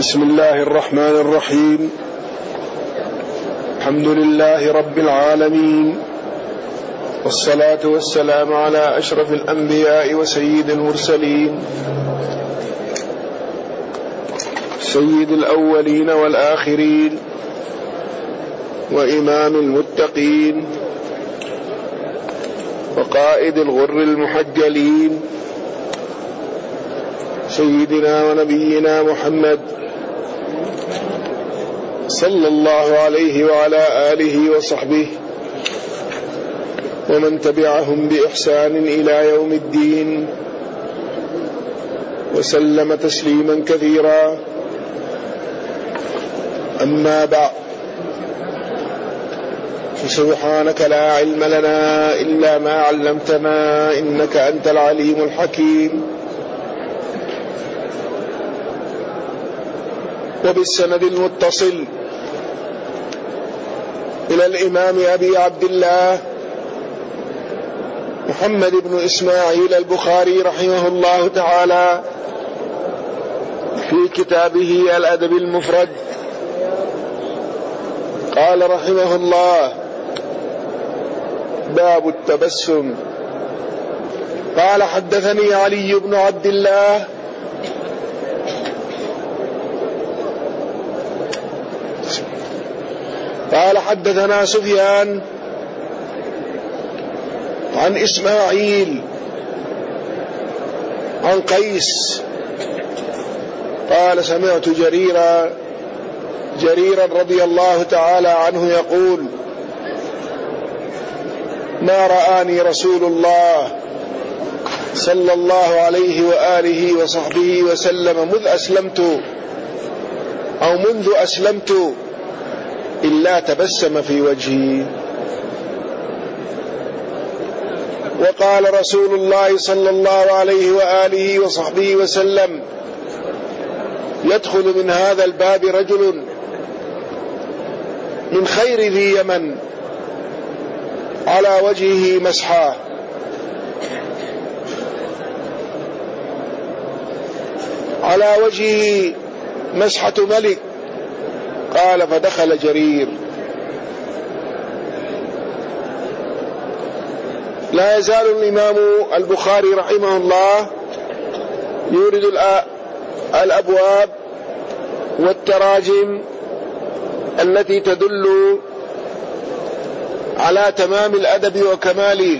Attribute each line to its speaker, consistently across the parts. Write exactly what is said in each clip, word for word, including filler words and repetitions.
Speaker 1: بسم الله الرحمن الرحيم. الحمد لله رب العالمين، والصلاة والسلام على أشرف الأنبياء وسيد المرسلين، سيد الأولين والآخرين، وإمام المتقين، وقائد الغر المحجلين، سيدنا ونبينا محمد صلى الله عليه وعلى آله وصحبه ومن تبعهم بإحسان إلى يوم الدين، وسلم تسليما كثيرا. أما بعد، فسبحانك لا علم لنا إلا ما علمتنا إنك أنت العليم الحكيم. وبالسند المتصل إلى الإمام أبي عبد الله محمد بن إسماعيل البخاري رحمه الله تعالى في كتابه الأدب المفرد، قال رحمه الله: باب التبسم. قال: حدثني علي بن عبد الله قال حدثنا سفيان عن إسماعيل عن قيس قال: سمعت جريرا جريرا رضي الله تعالى عنه يقول: ما رآني رسول الله صلى الله عليه وآله وصحبه وسلم مذ أسلمت أو منذ أسلمت إلا تبسم في وجهي. وقال رسول الله صلى الله عليه وآله وصحبه وسلم: يدخل من هذا الباب رجل من خير ذي يمن على وجهه مسحة، على وجهه مسحة ملك. قال: فدخل جرير. لا يزال الإمام البخاري رحمه الله يورد الأبواب والتراجم التي تدل على تمام الأدب وكماله،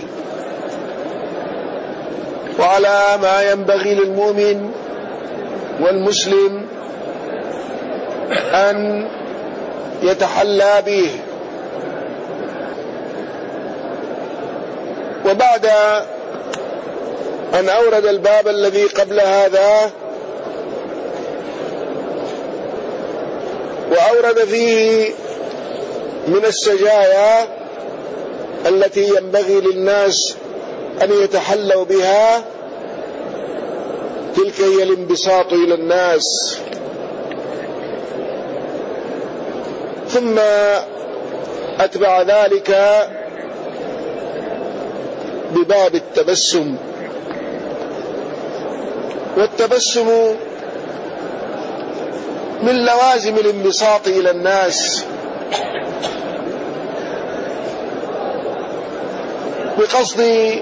Speaker 1: وعلى ما ينبغي للمؤمن والمسلم أن يتحلى به. وبعد أن أورد الباب الذي قبل هذا وأورد فيه من السجايا التي ينبغي للناس أن يتحلوا بها، تلك هي الانبساط إلى الناس. ثم أتبع ذلك بباب التبسم. والتبسم من لوازم الانبساط إلى الناس، بقصد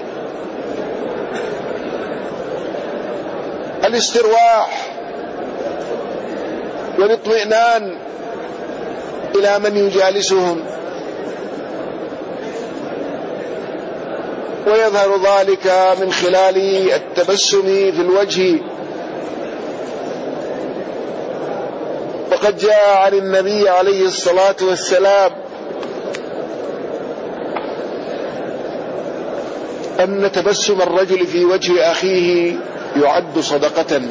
Speaker 1: الاسترواح والاطمئنان إلى من يجالسهم، ويظهر ذلك من خلال التبسم في الوجه. وقد جاء عن النبي عليه الصلاة والسلام أن تبسم الرجل في وجه أخيه يعد صدقة.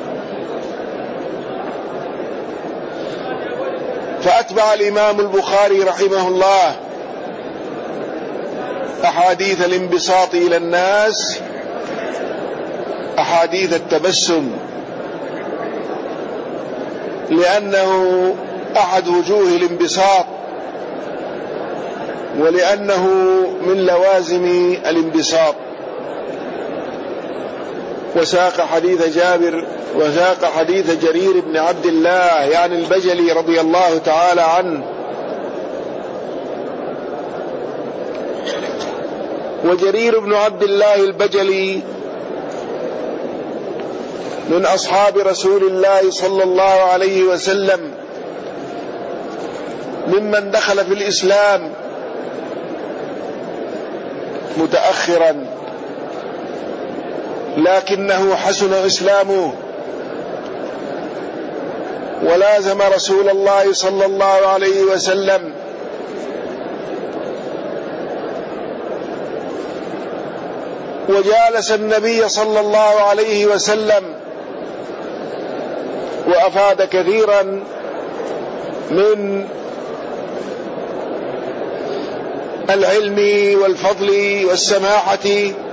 Speaker 1: فأتبع الإمام البخاري رحمه الله أحاديث الانبساط إلى الناس أحاديث التبسم، لأنه أحد وجوه الانبساط، ولأنه من لوازم الانبساط. وساق حديث جابر وساق حديث جرير بن عبد الله يعني البجلي رضي الله تعالى عنه. وجرير بن عبد الله البجلي من أصحاب رسول الله صلى الله عليه وسلم ممن دخل في الإسلام متأخرا، لكنه حسن إسلامه ولازم رسول الله صلى الله عليه وسلم وجالس النبي صلى الله عليه وسلم وأفاد كثيرا من العلم والفضل والسماحة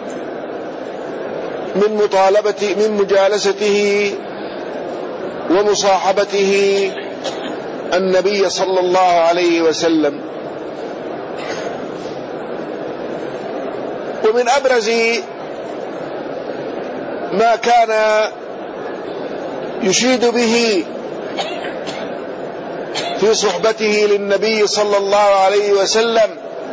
Speaker 1: من مطالبة من مجالسته ومصاحبته النبي صلى الله عليه وسلم. ومن أبرز ما كان يشيد به في صحبته للنبي صلى الله عليه وسلم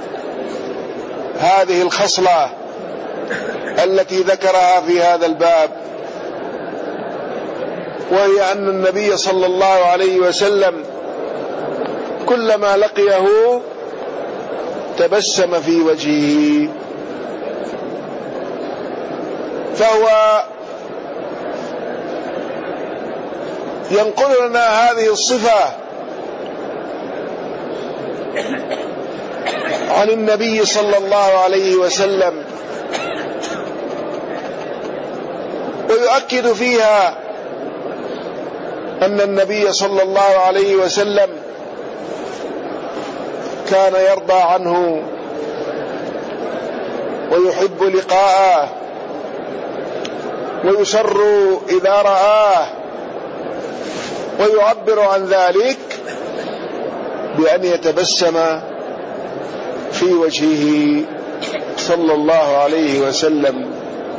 Speaker 1: هذه الخصلة التي ذكرها في هذا الباب، وهي أن النبي صلى الله عليه وسلم كلما لقيه تبسم في وجهه. فهو ينقل لنا هذه الصفة عن النبي صلى الله عليه وسلم، ويؤكد فيها أن النبي صلى الله عليه وسلم كان يرضى عنه ويحب لقاءه ويسر إذا رآه، ويعبر عن ذلك بأن يتبسم في وجهه صلى الله عليه وسلم.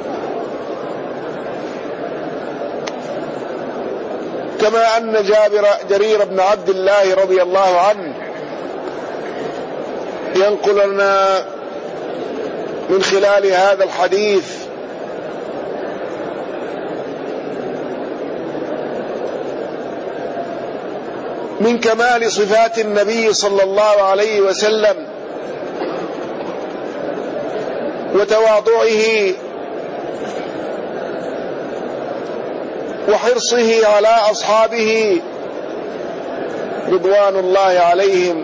Speaker 1: كما أن جابر جرير بن عبد الله رضي الله عنه ينقل لنا من خلال هذا الحديث من كمال صفات النبي صلى الله عليه وسلم وتواضعه وحرصه على أصحابه رضوان الله عليهم،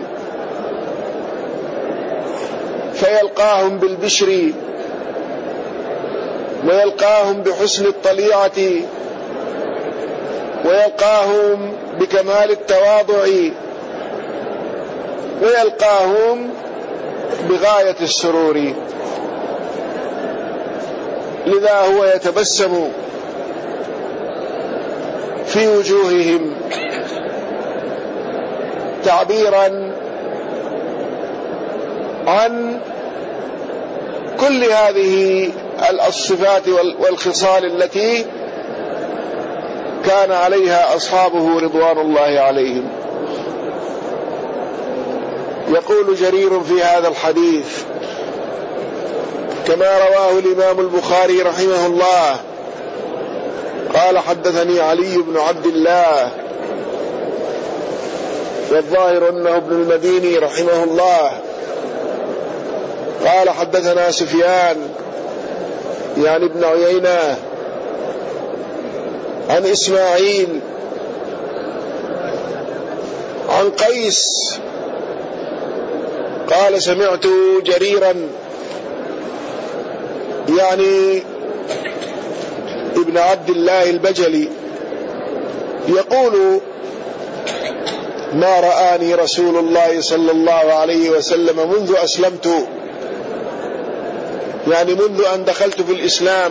Speaker 1: فيلقاهم بالبشر ويلقاهم بحسن الطليعة ويلقاهم بكمال التواضع ويلقاهم بغاية السرور، لذا هو يتبسم في وجوههم تعبيرا عن كل هذه الصفات والخصال التي كان عليها أصحابه رضوان الله عليهم. يقول جرير في هذا الحديث كما رواه الإمام البخاري رحمه الله قال حدثني علي بن عبد الله، والظاهر أنه ابن المديني رحمه الله، قال حدثنا سفيان يعني ابن عيينة عن إسماعيل عن قيس قال سمعت جريرا يعني ابن عبد الله البجلي يقول ما رآني رسول الله صلى الله عليه وسلم منذ أسلمت، يعني منذ أن دخلت في الإسلام.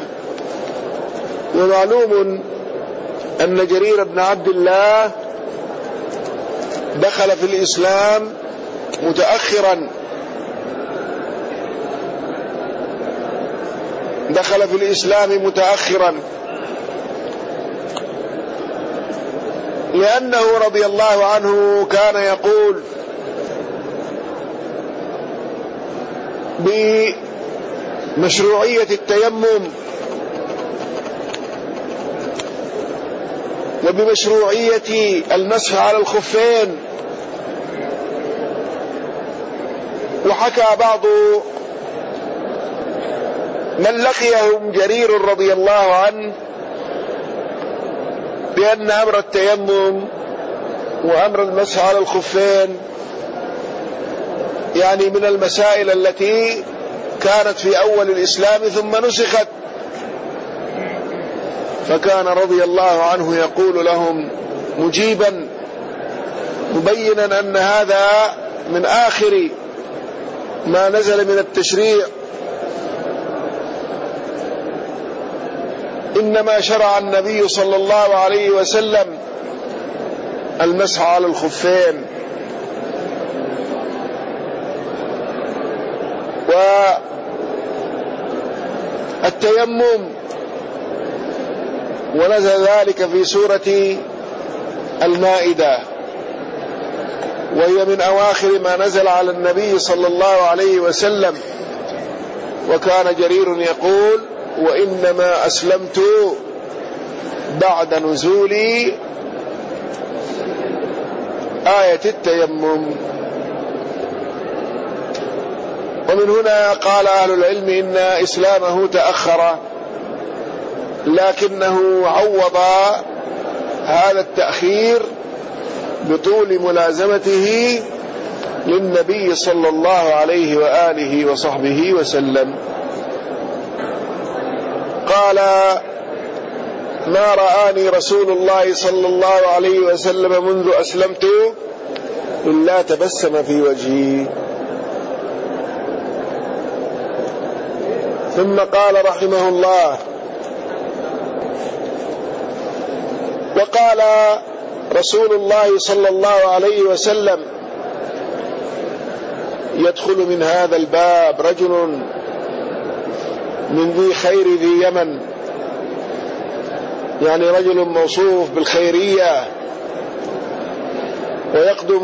Speaker 1: ومعلوم أن جرير بن عبد الله دخل في الإسلام متأخرا، دخل في الإسلام متأخرا لأنه رضي الله عنه كان يقول بمشروعية التيمم وبمشروعية المسح على الخفين. وحكى بعض من لقيهم جرير رضي الله عنه بأن أمر التيمم وأمر المسح على الخفين يعني من المسائل التي كانت في أول الإسلام ثم نسخت، فكان رضي الله عنه يقول لهم مجيبا مبينا أن هذا من آخر ما نزل من التشريع، إنما شرع النبي صلى الله عليه وسلم المسح على الخفين. والتيمم ونزل ذلك في سورة المائدة، وهي من أواخر ما نزل على النبي صلى الله عليه وسلم. وكان جرير يقول وإنما أسلمت بعد نزول آية التيمم. ومن هنا قال أهل العلم إن إسلامه تأخر، لكنه عوض هذا التأخير بطول ملازمته للنبي صلى الله عليه وآله وصحبه وسلم. قال ما رآني رسول الله صلى الله عليه وسلم منذ أسلمت إلا تبسم في وجهي. ثم قال رحمه الله وقال رسول الله صلى الله عليه وسلم يدخل من هذا الباب رجل من ذي خير ذي يمن، يعني رجل موصوف بالخيرية، ويقدم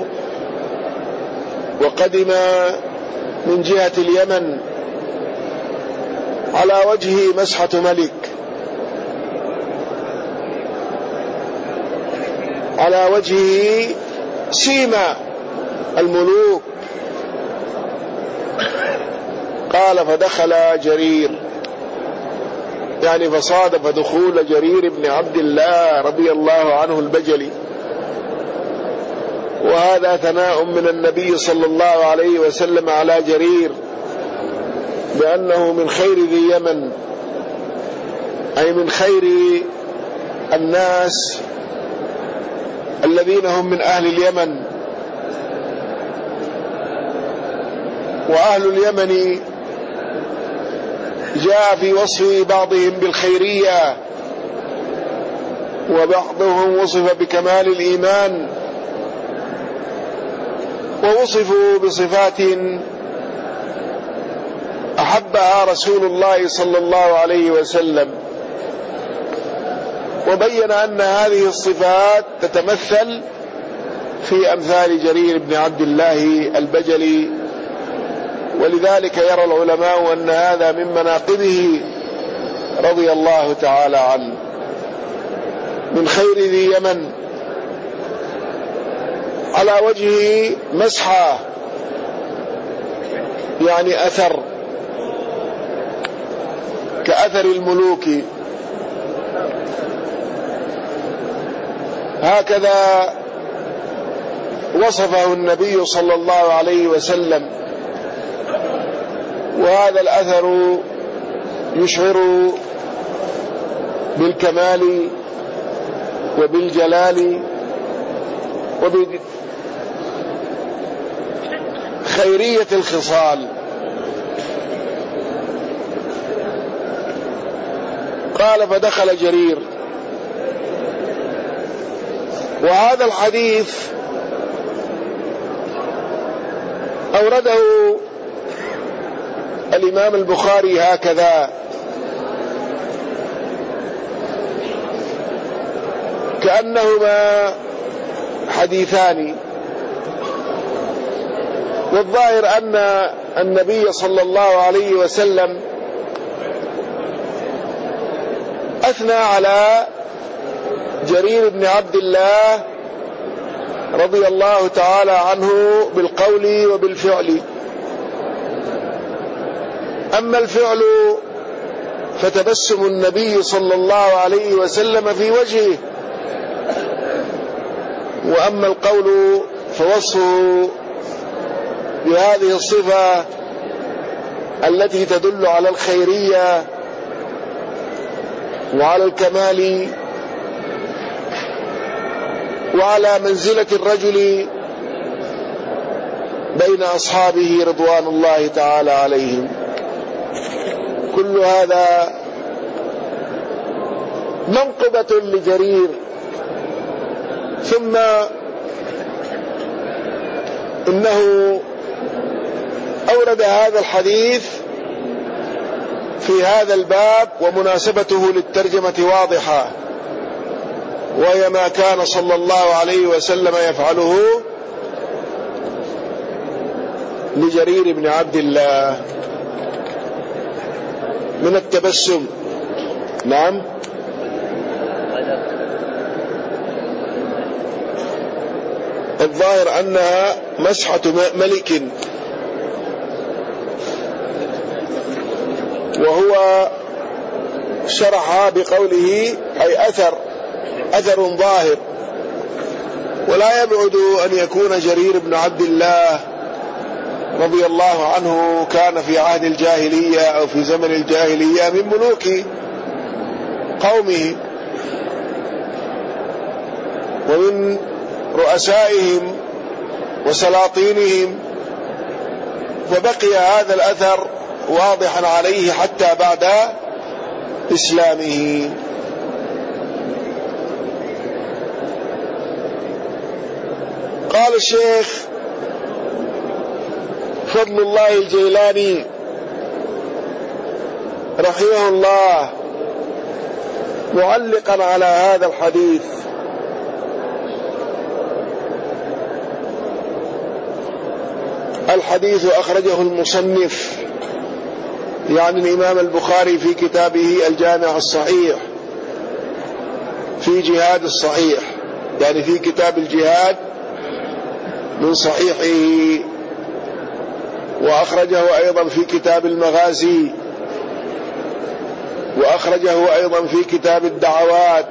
Speaker 1: وقدم من جهة اليمن على وجهه مسحة ملك، على وجهه سيما الملوك. قال فدخل جرير، يعني فصادف دخول جرير بن عبد الله رضي الله عنه البجلي. وهذا ثناء من النبي صلى الله عليه وسلم على جرير بأنه من خير ذي يمن، أي من خير الناس الذين هم من أهل اليمن. وأهل اليمن جاء في وصف بعضهم بالخيرية، وبعضهم وصف بكمال الإيمان، ووصفوا بصفات أحبها رسول الله صلى الله عليه وسلم، وبين أن هذه الصفات تتمثل في أمثال جرير بن عبد الله البجلي. ولذلك يرى العلماء أن هذا من مناقبه رضي الله تعالى عنه، من خير ذي يمن، على وجهه مسحة يعني أثر كأثر الملوك. هكذا وصفه النبي صلى الله عليه وسلم. وهذا الأثر يشعر بالكمال وبالجلال وبخيرية الخصال. قال فدخل جرير. وهذا الحديث أورده الإمام البخاري هكذا كأنهما حديثان. والظاهر أن النبي صلى الله عليه وسلم أثنى على جرير بن عبد الله رضي الله تعالى عنه بالقول وبالفعل. أما الفعل فتبسم النبي صلى الله عليه وسلم في وجهه، وأما القول فوصفه بهذه الصفة التي تدل على الخيرية وعلى الكمال وعلى منزلة الرجل بين أصحابه رضوان الله تعالى عليهم. كل هذا منقبة لجرير. ثم إنه أورد هذا الحديث في هذا الباب ومناسبته للترجمة واضحة، وهي ما كان صلى الله عليه وسلم يفعله لجرير بن عبد الله من التبسم. نعم. الظاهر أنها مسحة ملك، وهو شرحها بقوله أي أثر أثر ظاهر. ولا يبعد أن يكون جرير بن عبد الله رضي الله عنه كان في عهد الجاهلية أو في زمن الجاهلية من ملوك قومه ومن رؤسائهم وسلاطينهم، فبقي هذا الأثر واضحا عليه حتى بعد إسلامه. قال الشيخ فضل الله الجيلاني رحمه الله معلقا على هذا الحديث: الحديث أخرجه المصنف يعني الإمام البخاري في كتابه الجامع الصحيح في جهاد الصحيح، يعني في كتاب الجهاد من صحيحه، وأخرجه أيضا في كتاب المغازي، وأخرجه أيضا في كتاب الدعوات،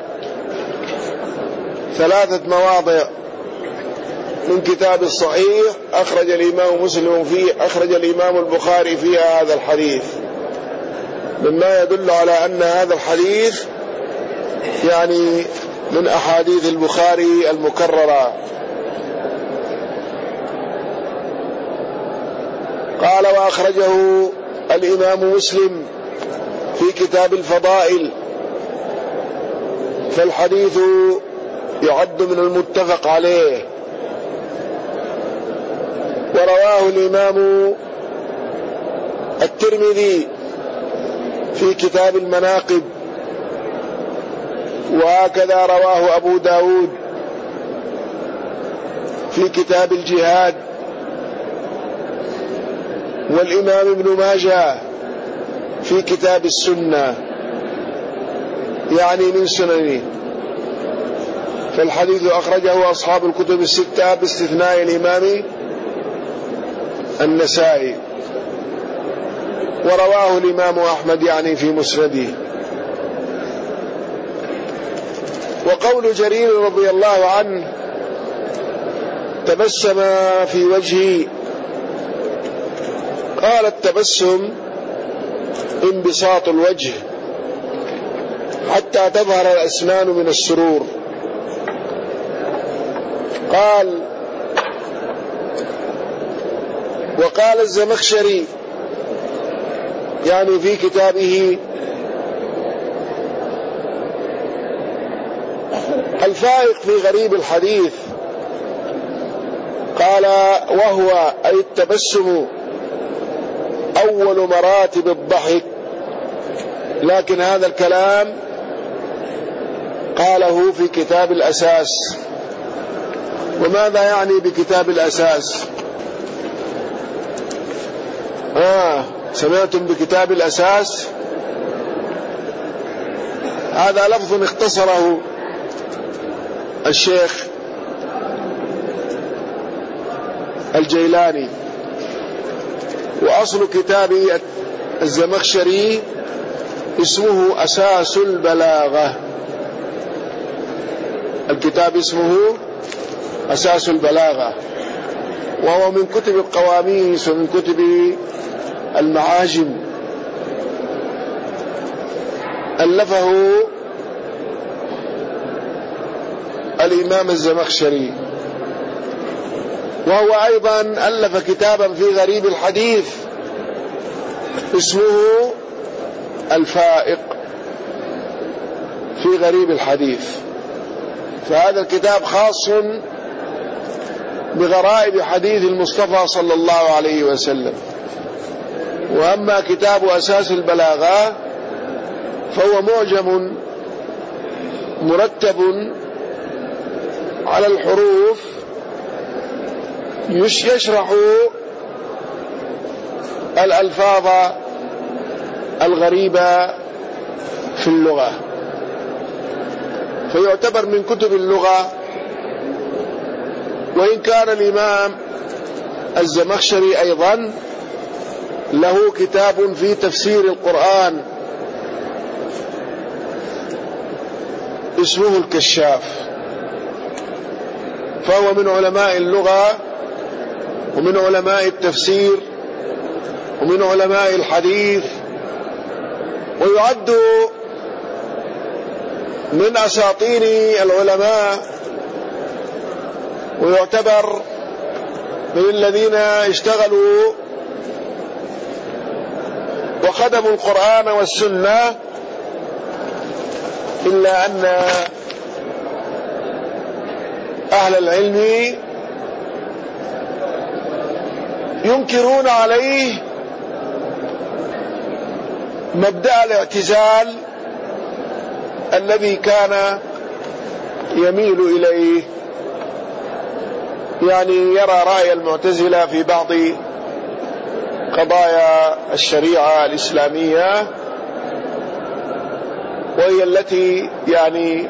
Speaker 1: ثلاثة مواضع من كتاب الصحيح أخرج الإمام مسلم فيه أخرج الإمام البخاري فيها هذا الحديث، مما يدل على أن هذا الحديث يعني من أحاديث البخاري المكررة. قال: وأخرجه الإمام مسلم في كتاب الفضائل، فالحديث يعد من المتفق عليه. ورواه الإمام الترمذي في كتاب المناقب، وهكذا رواه أبو داود في كتاب الجهاد، والإمام ابن ماجه في كتاب السنة يعني من سننه. فالحديث أخرجه أصحاب الكتب الستة باستثناء الإمام النسائي، ورواه الإمام أحمد يعني في مسنده. وقول جرير رضي الله عنه: تبسم في وجهي، قال: التبسم انبساط الوجه حتى تظهر الأسنان من السرور. قال: وقال الزمخشري يعني في كتابه الفائق في غريب الحديث، قال: وهو أي التبسم أول مراتب الضحك. لكن هذا الكلام قاله في كتاب الأساس. وماذا يعني بكتاب الأساس؟ آه سمعتم بكتاب الأساس؟ هذا لفظ اختصره الشيخ الجيلاني، وأصل كتاب الزمخشري اسمه أساس البلاغة. الكتاب اسمه أساس البلاغة، وهو من كتب القواميس ومن كتب المعاجم، ألفه الإمام الزمخشري. وهو أيضا ألف كتابا في غريب الحديث اسمه الفائق في غريب الحديث. فهذا الكتاب خاص بغرائب حديث المصطفى صلى الله عليه وسلم. وأما كتاب أساس البلاغة فهو معجم مرتب على الحروف يشرح الألفاظ الغريبة في اللغة، فيعتبر من كتب اللغة. وإن كان الإمام الزمخشري أيضا له كتاب في تفسير القرآن اسمه الكشاف، فهو من علماء اللغة ومن علماء التفسير ومن علماء الحديث، ويعد من أساطين العلماء، ويعتبر من الذين اشتغلوا وخدموا القرآن والسنة. إلا أن أهل العلم ينكرون عليه مبدأ الاعتزال الذي كان يميل إليه، يعني يرى رأي المعتزلة في بعض قضايا الشريعة الإسلامية، وهي التي يعني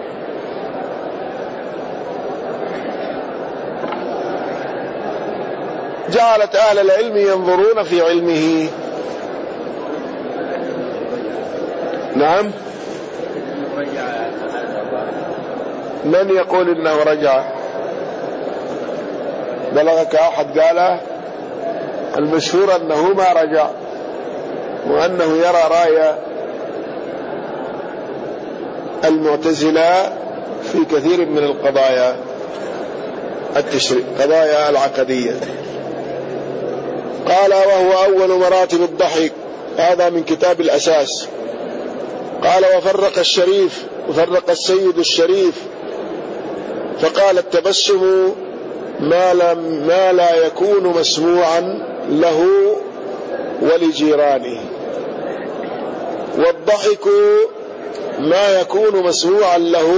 Speaker 1: جعلت أهل العلم ينظرون في علمه. نعم، من يقول إنه رجع؟ بلغك أحد قاله؟ المشهور أنه ما رجع، وأنه يرى رأي المعتزلة في كثير من القضايا التشريع قضايا العقدية. قال وهو أول مراتب الضحك، هذا من كتاب الأساس. قال وفرق الشريف وفرق السيد الشريف فقال التبسم ما, لم ما لا يكون مسموعا له ولجيرانه، والضحك ما يكون مسموعا له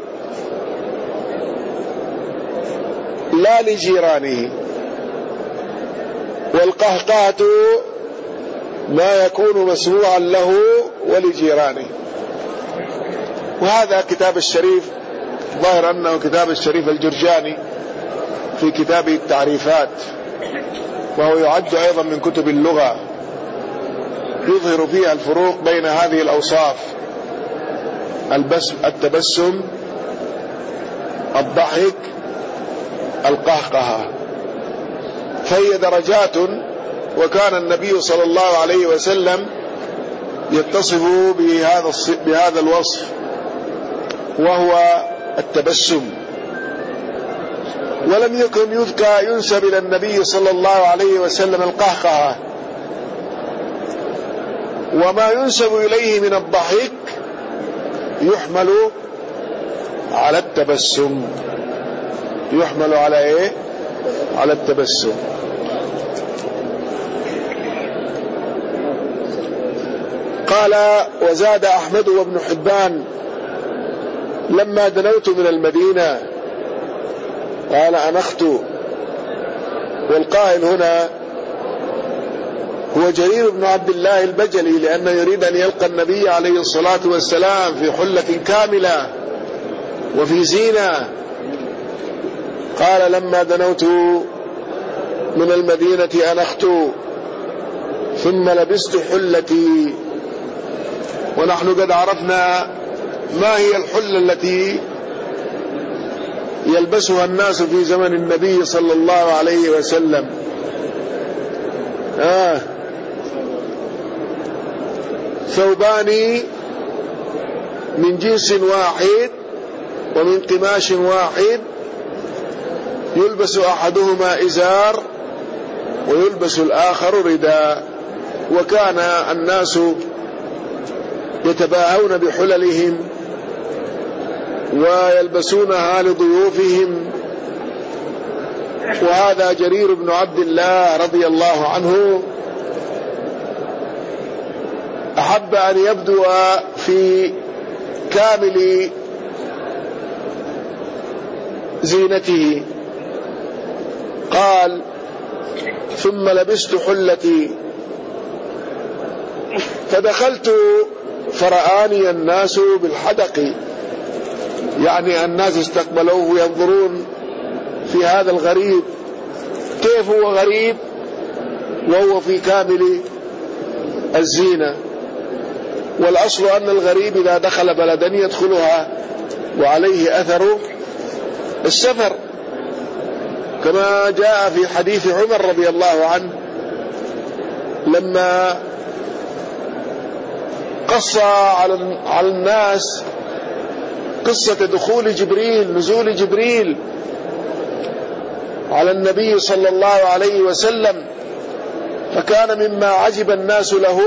Speaker 1: لا لجيرانه، والقهقهة ما يكون مسموعا له ولجيرانه. وهذا كتاب الشريف ظاهر أنه كتاب الشريف الجرجاني في كتابه التعريفات، وهو يعد أيضا من كتب اللغة، يظهر فيها الفروق بين هذه الأوصاف: التبسم، الضحك، القهقهة، فهي درجات. وكان النبي صلى الله عليه وسلم يتصف بهذا بهذا الوصف، وهو التبسم. ولم يكن يذكى ينسب إلى النبي صلى الله عليه وسلم القهقهة، وما ينسب إليه من الضحك يحمل على التبسم. يحمل على إيه؟ على التبسم. قال وزاد أحمد وابن حبان لما دنوت من المدينة قال أنخت. والقائل هنا هو جرير بن عبد الله البجلي، لأنه يريد أن يلقى النبي عليه الصلاة والسلام في حلة كاملة وفي زينة. قال لما دنوت من المدينة أنخت ثم لبست حلتي. ونحن قد عرفنا ما هي الحلة التي يلبسها الناس في زمن النبي صلى الله عليه وسلم. آه ثوبان من جنس واحد ومن قماش واحد، يلبس أحدهما إزار ويلبس الآخر رداء. وكان الناس يتباهون بحللهم ويلبسونها لضيوفهم. وهذا جرير بن عبد الله رضي الله عنه أحب أن يبدو في كامل زينته. قال ثم لبست حلتي فدخلت فرآني الناس بالحدق، يعني الناس استقبلوه ينظرون في هذا الغريب، كيف هو غريب وهو في كامل الزينة. والأصل أن الغريب إذا دخل بلدا يدخلها وعليه أثر السفر، كما جاء في حديث عمر رضي الله عنه لما قص على الناس قصة دخول جبريل، نزول جبريل على النبي صلى الله عليه وسلم، فكان مما عجب الناس له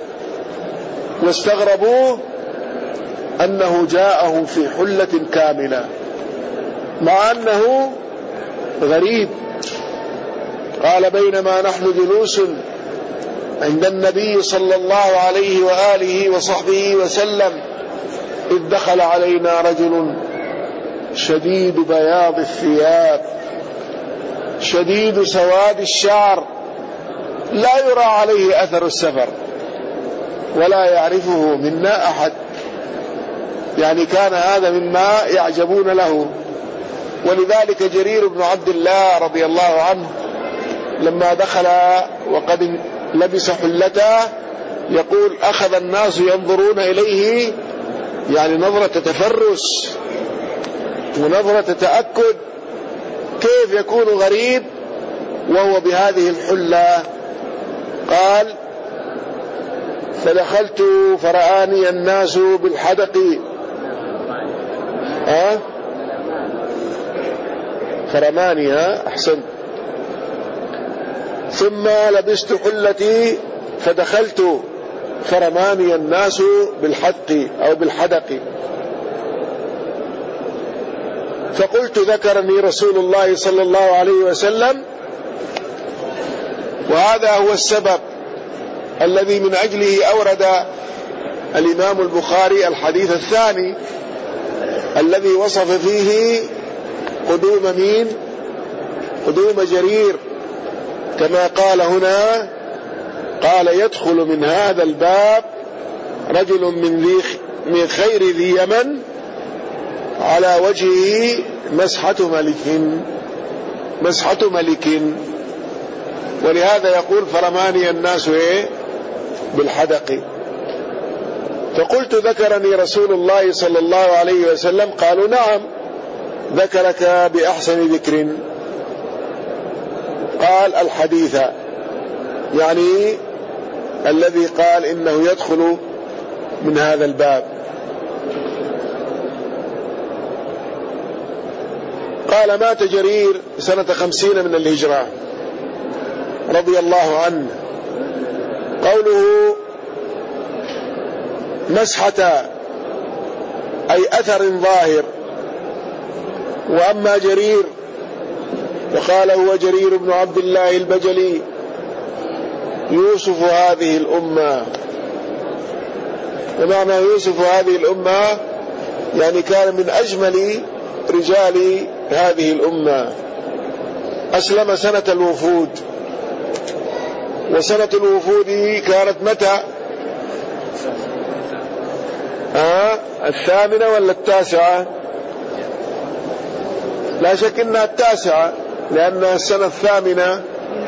Speaker 1: واستغربوه أنه جاءهم في حلة كاملة مع أنه غريب. قال بينما نحن جلوس عند النبي صلى الله عليه وآله وصحبه وسلم إذ دخل علينا رجل شديد بياض الثياب شديد سواد الشعر، لا يرى عليه أثر السفر ولا يعرفه منا أحد. يعني كان هذا مما يعجبون له. ولذلك جرير بن عبد الله رضي الله عنه لما دخل وقد لبس حلته يقول أخذ الناس ينظرون إليه، يعني نظرة تفرس ونظرة تأكد كيف يكون غريب وهو بهذه الحلة. قال فدخلت فرآني الناس بالحدق. أه؟ فرماني. ها أحسن. ثم لبست حلتي فدخلت فرماني الناس بالحدق أو بالحدق. فقلت ذكرني رسول الله صلى الله عليه وسلم. وهذا هو السبب الذي من أجله أورد الإمام البخاري الحديث الثاني الذي وصف فيه قدوم مين؟ قدوم جرير، كما قال هنا قال يدخل من هذا الباب رجل من, ذي من خير ذي يمن على وجهه مسحة ملك مسحة ملك. ولهذا يقول فرماني الناس إيه؟ بالحدق. فقلت ذكرني رسول الله صلى الله عليه وسلم. قالوا نعم ذكرك بأحسن ذكر. قال الحديث، يعني الذي قال إنه يدخل من هذا الباب. قال مات جرير سنة خمسين من الهجرة رضي الله عنه. قوله مسحة أي أثر ظاهر. وأما جرير وقال هو جرير بن عبد الله البجلي يوسف هذه الأمة. ومعنى يوسف هذه الأمة يعني كان من أجمل رجال هذه الأمة. أسلم سنة الوفود، وسنة الوفود كانت متى؟ آه الثامنة ولا التاسعة؟ لا شك انها التاسعة، لأن السنة الثامنة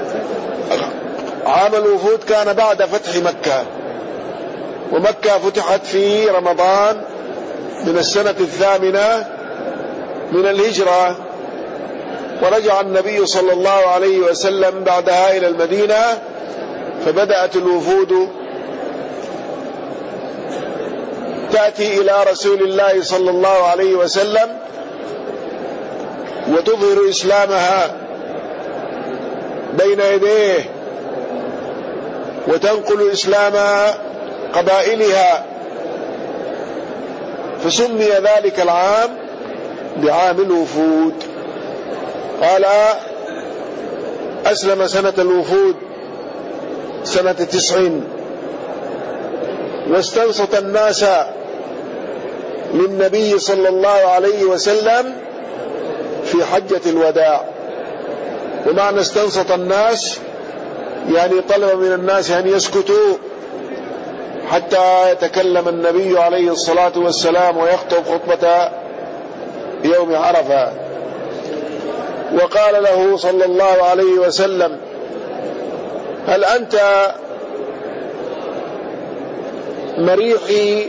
Speaker 1: عام الوفود كان بعد فتح مكة، ومكة فتحت في رمضان من السنة الثامنة من الهجرة، ورجع النبي صلى الله عليه وسلم بعدها إلى المدينة، فبدأت الوفود تأتي إلى رسول الله صلى الله عليه وسلم وتظهر إسلامها بين يديه، وتنقل إسلام قبائلها، فسمي ذلك العام بعام الوفود. قال أسلم سنة الوفود سنة تسع، واستنصت الناس للنبي صلى الله عليه وسلم في حجة الوداع. ومعنى استنصت الناس يعني طلب من الناس أن يسكتوا حتى يتكلم النبي عليه الصلاة والسلام ويخطب خطبة يوم عرفة. وقال له صلى الله عليه وسلم: هل أنت مريحي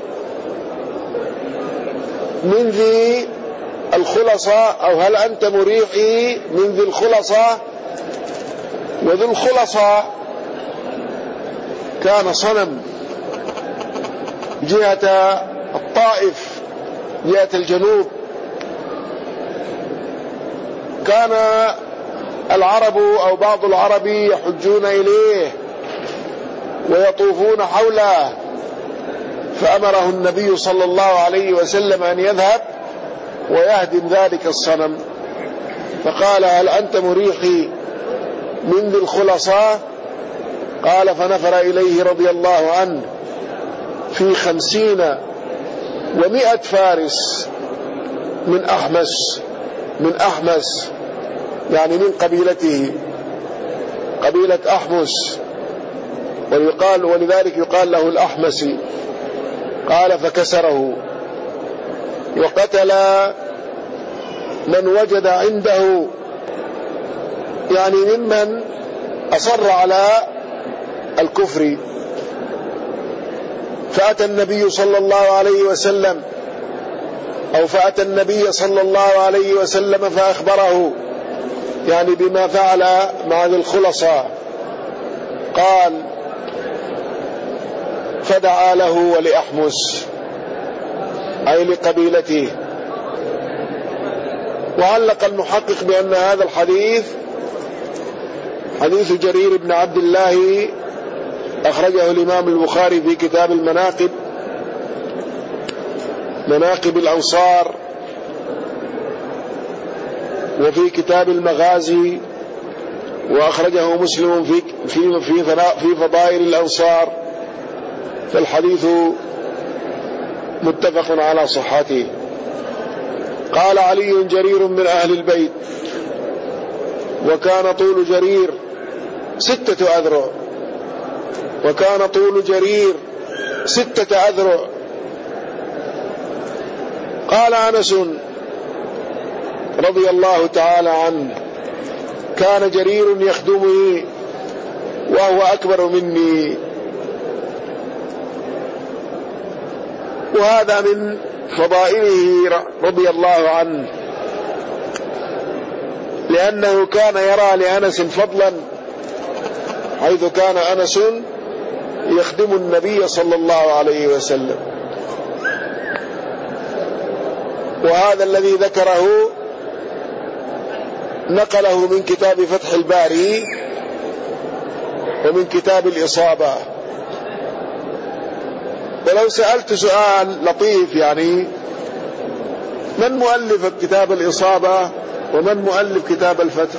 Speaker 1: من ذي الخلصة، أو هل أنت مريحي من ذي الخلصة؟ وذي الخلصة كان صنم جهة الطائف، جهة الجنوب. كان العرب أو بعض العرب يحجون إليه ويطوفون حوله، فأمره النبي صلى الله عليه وسلم أن يذهب ويهدم ذلك الصنم. فقال: هل أنت مريحي من ذي الخلصاء؟ قال: فنفر إليه رضي الله عنه في خمسين ومائة فارس من أحمس من أحمس يعني من قبيلته، قبيلة أحمس، ويقال ولذلك يقال له الأحمسي. قال: فكسره وقتل من وجد عنده، يعني ممن أصر على الكفر. فأتى النبي صلى الله عليه وسلم أو فأتى النبي صلى الله عليه وسلم فأخبره يعني بما فعل مع ذي الخلصاء. قال: فدعا له ولأحمس أي لقبيلته. وعلق المحقق بأن هذا الحديث حديث جرير بن عبد الله أخرجه الإمام البخاري في كتاب المناقب، مناقب الأنصار، وفي كتاب المغازي، وأخرجه مسلم في في في في فضائل الأنصار، فالحديث متفق على صحته. قال علي: جرير من أهل البيت، وكان طول جرير ستة أذرع، وكان طول جرير ستة أذرع. قال أنس رضي الله تعالى عنه: كان جرير يخدمني وهو أكبر مني. وهذا من فضائله رضي الله عنه، لأنه كان يرى لأنس فضلا، حيث كان أنس يخدم النبي صلى الله عليه وسلم. وهذا الذي ذكره نقله من كتاب فتح الباري ومن كتاب الإصابة. ولو سألت سؤال لطيف، يعني من مؤلف كتاب الإصابة ومن مؤلف كتاب الفتح؟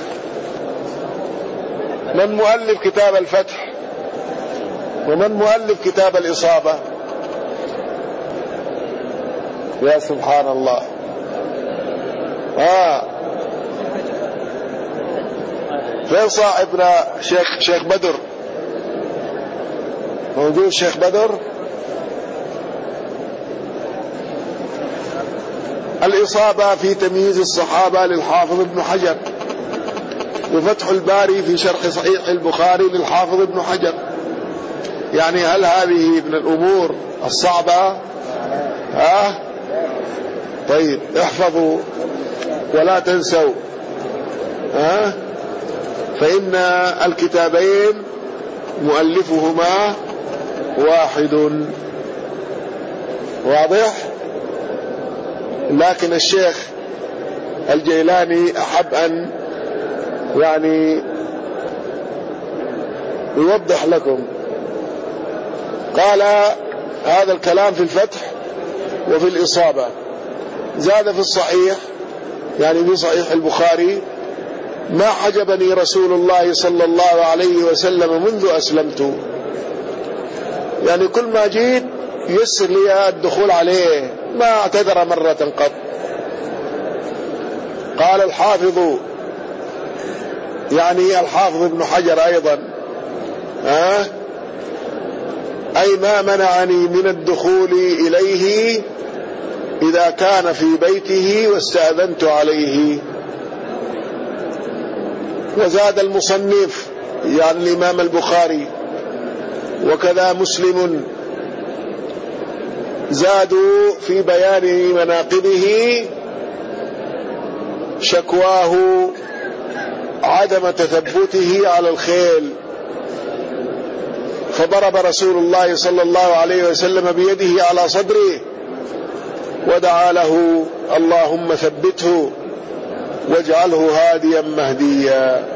Speaker 1: من مؤلف كتاب الفتح ومن مؤلف كتاب الإصابة؟ يا سبحان الله. آه فين صاحبنا شيخ شيخ بدر؟ موجود شيخ بدر؟ الإصابة في تمييز الصحابة للحافظ ابن حجر، وفتح الباري في شرح صحيح البخاري للحافظ ابن حجر. يعني هل هذه من الأمور الصعبة؟ ها آه؟ طيب احفظوا ولا تنسوا، ها آه؟ فإن الكتابين مؤلفهما واحد، واضح؟ لكن الشيخ الجيلاني أحب أن يعني يوضح لكم. قال هذا الكلام في الفتح وفي الإصابة. زاد في الصحيح يعني في صحيح البخاري: ما حجبني رسول الله صلى الله عليه وسلم منذ أسلمت. يعني كل ما جيت يسر لي الدخول عليه، ما اعتذر مرة قط. قال الحافظ يعني الحافظ ابن حجر أيضا: ها أه؟ أي ما منعني من الدخول إليه إذا كان في بيته واستأذنت عليه. وزاد المصنف يعني الإمام البخاري وكذا مسلم، زادوا في بيان مناقبه شكواه عدم تثبته على الخيل، فضرب رسول الله صلى الله عليه وسلم بيده على صدره ودعا له: اللهم ثبته واجعله هاديا مهديا.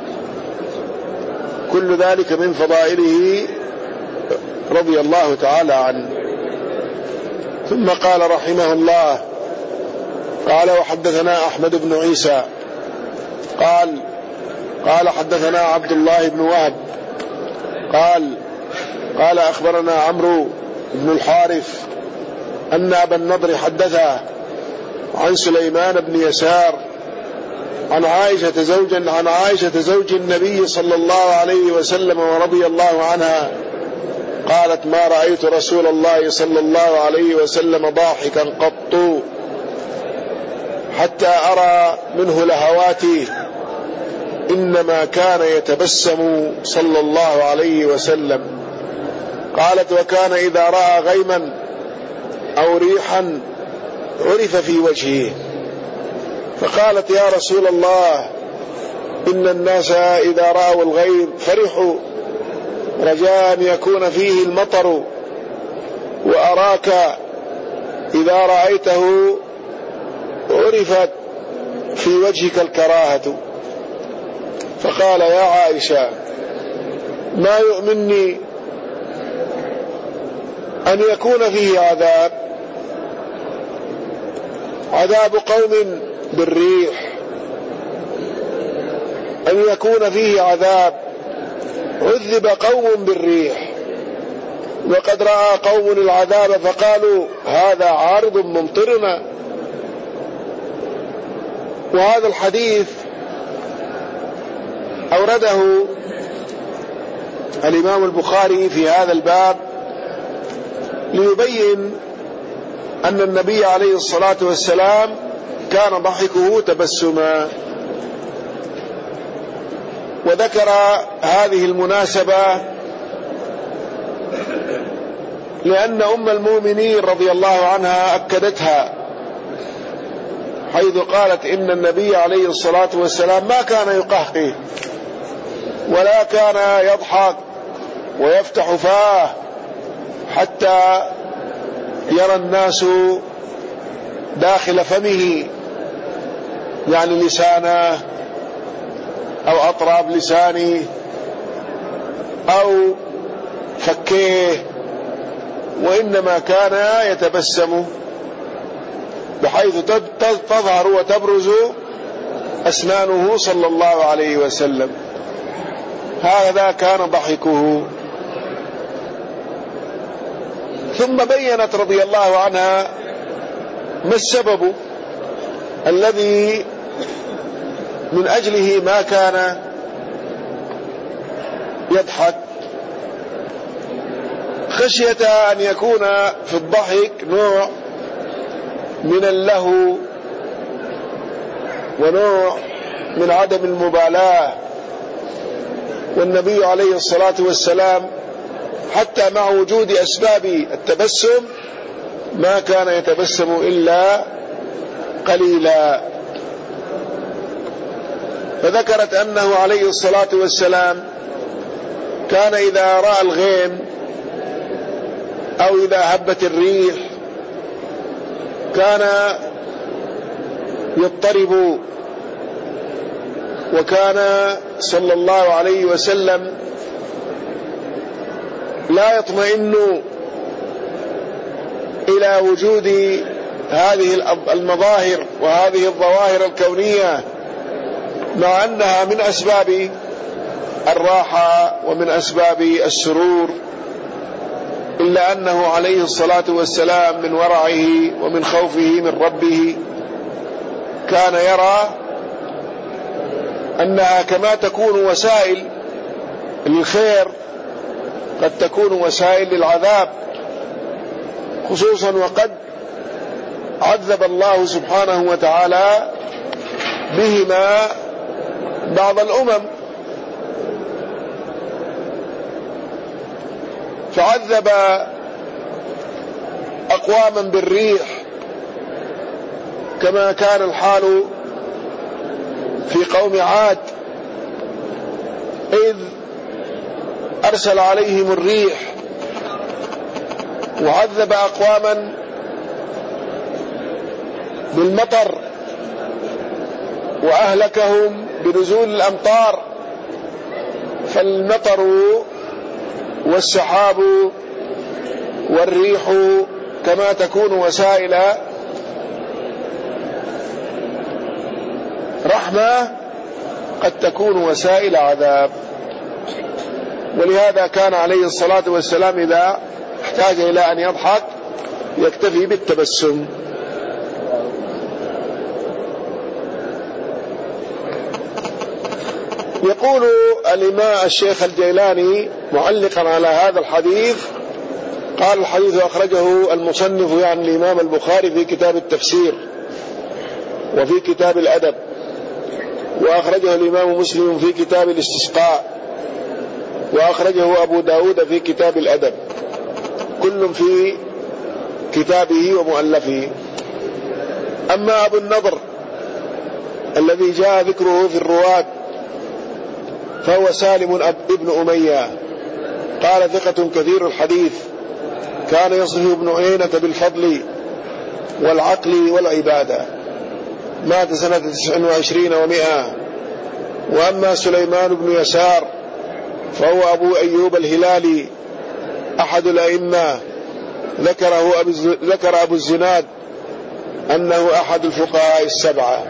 Speaker 1: كل ذلك من فضائله رضي الله تعالى عنه. ثم قال رحمه الله: قال وحدثنا أحمد بن عيسى قال قال حدثنا عبد الله بن وهب قال قال أخبرنا عمرو بن الحارث أن أبا النضر حدثه عن سليمان بن يسار عن عائشة زوجا عن عائشة زوج النبي صلى الله عليه وسلم ورضي الله عنها قالت: ما رأيت رسول الله صلى الله عليه وسلم ضاحكا قط حتى أرى منه لهواتي، إنما كان يتبسم صلى الله عليه وسلم. قالت: وكان إذا رأى غيما أو ريحا عرف في وجهه، فقالت: يا رسول الله، إن الناس إذا رأوا الغيم فرحوا رجاء أن يكون فيه المطر، وأراك إذا رأيته عرفت في وجهك الكراهة. فقال: يا عائشة، ما يؤمنني أن يكون فيه عذاب عذاب قوم بالريح، أن يكون فيه عذاب عذب قوم بالريح، وقد رأى قوم العذاب فقالوا: هذا عارض ممطرنا. وهذا الحديث أورده الإمام البخاري في هذا الباب ليبين أن النبي عليه الصلاة والسلام كان ضحكه تبسما. وذكر هذه المناسبة لأن أم المؤمنين رضي الله عنها أكدتها، حيث قالت: إن النبي عليه الصلاة والسلام ما كان يقهقه ولا كان يضحك ويفتح فاه حتى يرى الناس داخل فمه، يعني لسانه أو أطراف لسانه أو فكيه، وإنما كان يتبسم بحيث تظهر وتبرز أسنانه صلى الله عليه وسلم. هذا كان ضحكه. ثم بينت رضي الله عنها ما السبب الذي من أجله ما كان يضحك؟ خشية أن يكون في الضحك نوع من اللهو ونوع من عدم المبالاة. والنبي عليه الصلاة والسلام حتى مع وجود أسباب التبسم ما كان يتبسم إلا قليلا. فذكرت أنه عليه الصلاة والسلام كان إذا رأى الغيم أو إذا هبت الريح كان يضطرب، وكان صلى الله عليه وسلم لا يطمئن إلى وجود هذه المظاهر وهذه الظواهر الكونية مع أنها من أسباب الراحة ومن أسباب السرور، إلا أنه عليه الصلاة والسلام من ورعه ومن خوفه من ربه كان يرى أنها كما تكون وسائل للخير قد تكون وسائل للعذاب، خصوصا وقد عذب الله سبحانه وتعالى بهما بعض الأمم، فعذب أقواما بالريح كما كان الحال في قوم عاد إذ أرسل عليهم الريح، وعذب أقواما بالمطر وأهلكهم بنزول الأمطار. فالمطر والسحاب والريح كما تكون وسائل رحمة قد تكون وسائل عذاب. ولهذا كان عليه الصلاة والسلام إذا احتاج إلى أن يضحك يكتفي بالتبسم. يقول الإمام الشيخ الجيلاني معلقا على هذا الحديث قال: الحديث أخرجه المصنف يعني الإمام البخاري في كتاب التفسير وفي كتاب الأدب، وأخرجه الإمام مسلم في كتاب الاستسقاء، وأخرجه أبو داود في كتاب الأدب، كل في كتابه ومؤلفه. أما أبو النضر الذي جاء ذكره في الرواة فهو سالم ابن أمية، قال: ثقة كثير الحديث، كان يصف ابن عيينة بالفضل والعقل والعبادة، مات سنة تسع وعشرين ومئة. وأما سليمان بن يسار فهو أبو أيوب الهلالي أحد الأئمة، ذكره أبو ذكر أبو الزناد أنه أحد الفقهاء السبعة،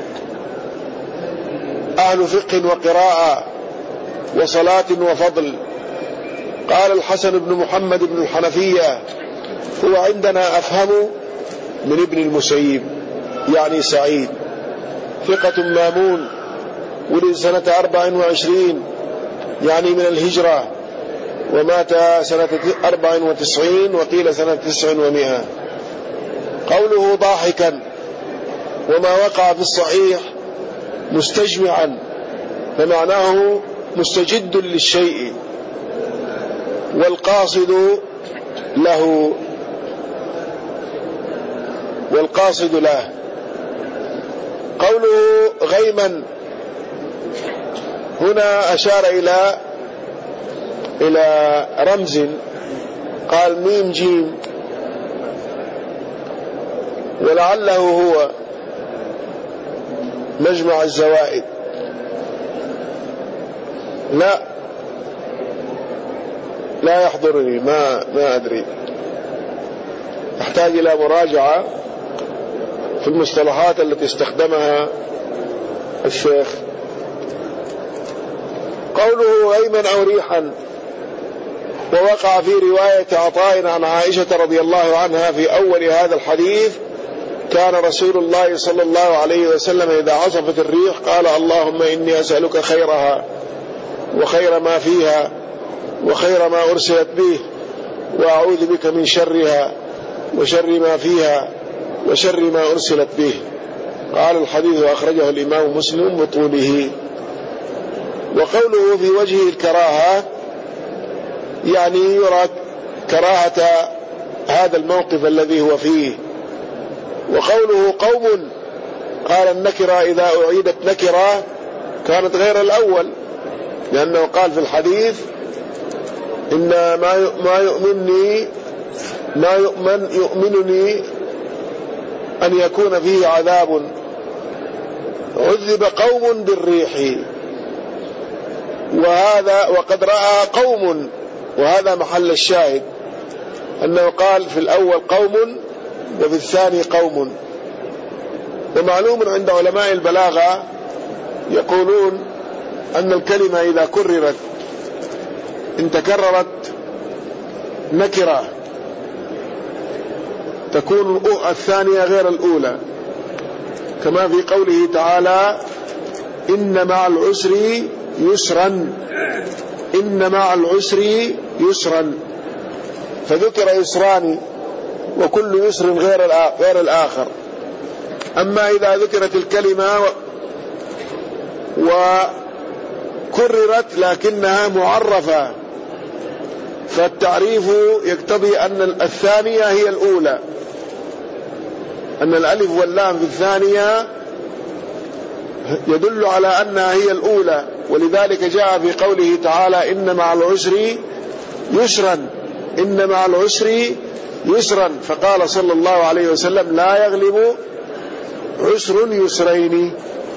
Speaker 1: أهل فقه وقراءة وصلاة وفضل. قال الحسن بن محمد بن الحنفية: هو عندنا أفهم من ابن المسيب، يعني سعيد، ثقة مامون، ولد سنة أربع وعشرين يعني من الهجرة، ومات سنة أربع وتسعين وقيل سنة تسع ومئة. قوله ضاحكا وما وقع في الصحيح مستجمعا، فمعناه مستجد للشيء والقاصد له والقاصد له. قوله غيما هنا أشار إلى إلى رمز، قال ميم جيم، ولعله هو مجمع الزوائد. لا لا يحضرني، ما ما أدري، أحتاج إلى مراجعة في المصطلحات التي استخدمها الشيخ. قوله غيما أو ريحا، ووقع في رواية عطاء عن عائشة رضي الله عنها في أول هذا الحديث كان رسول الله صلى الله عليه وسلم إذا عصفت الريح قال اللهم إني أسألك خيرها وخير ما فيها وخير ما أرسلت به، وأعوذ بك من شرها وشر ما فيها وشر ما أرسلت به. قال الحديث أخرجه الإمام مسلم بطوله. وقوله في وجه الكراهة يعني يرى كراهة هذا الموقف الذي هو فيه. وقوله قوم قال النكرة إذا أعيدت نكرة كانت غير الأول، لأنه قال في الحديث إن ما يؤمنني ما يؤمن يؤمنني أن يكون فيه عذاب عذب قوم بالريح، وهذا وقد رأى قوم، وهذا محل الشاهد أنه قال في الأول قوم وفي الثاني قوم. ومعلوم عند علماء البلاغة يقولون أن الكلمة إذا كررت إن تكررت نكرة تكون الثانية غير الأولى، كما في قوله تعالى إن مع العسر يسرا، إن مع العسر يسرا، فذكر يسران وكل يسر غير غير الآخر. أما إذا ذكرت الكلمة وكررت لكنها معرفة فالتعريف يقتضي أن الثانية هي الأولى، أن الألف واللام في الثانية يدل على أنها هي الأولى، ولذلك جاء في قوله تعالى إن مع العسر يسرا، إن مع العسر يسرا، فقال صلى الله عليه وسلم لا يغلب عسر يسرين،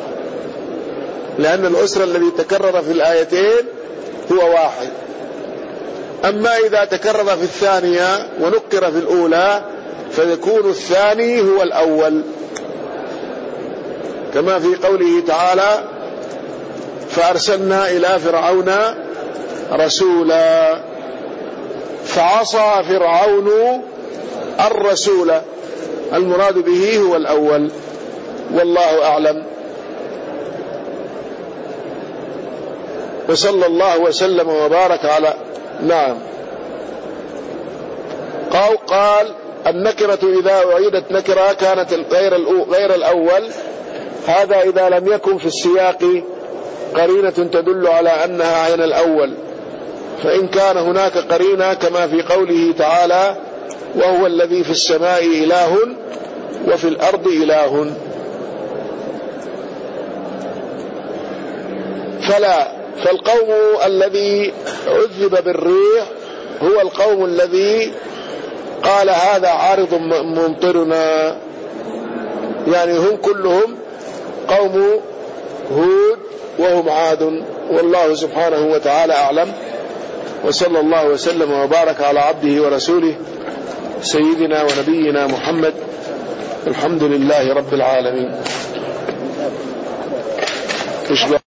Speaker 1: لأن العسر الذي تكرر في الآيتين هو واحد. أما إذا تكرر في الثانية ونكر في الأولى فيكون الثاني هو الأول، كما في قوله تعالى فأرسلنا إلى فرعون رسولا فعصى فرعون الرسول، المراد به هو الأول، والله أعلم. وصلى الله وسلم وبارك على نعم. قال, قال النكرة إذا أعيدت نكرة كانت غير الأول، هذا إذا لم يكن في السياق قرينة تدل على أنها عين الأول، فإن كان هناك قرينة كما في قوله تعالى وهو الذي في السماء إله وفي الأرض إله، فلا فالقوم الذي عذب بالريح هو القوم الذي قال هذا عارض ممطرنا، يعني هم كلهم قوم هود وهم عاد، والله سبحانه وتعالى أعلم. وصلى الله وسلم وبارك على عبده ورسوله سيدنا ونبينا محمد، الحمد لله رب العالمين.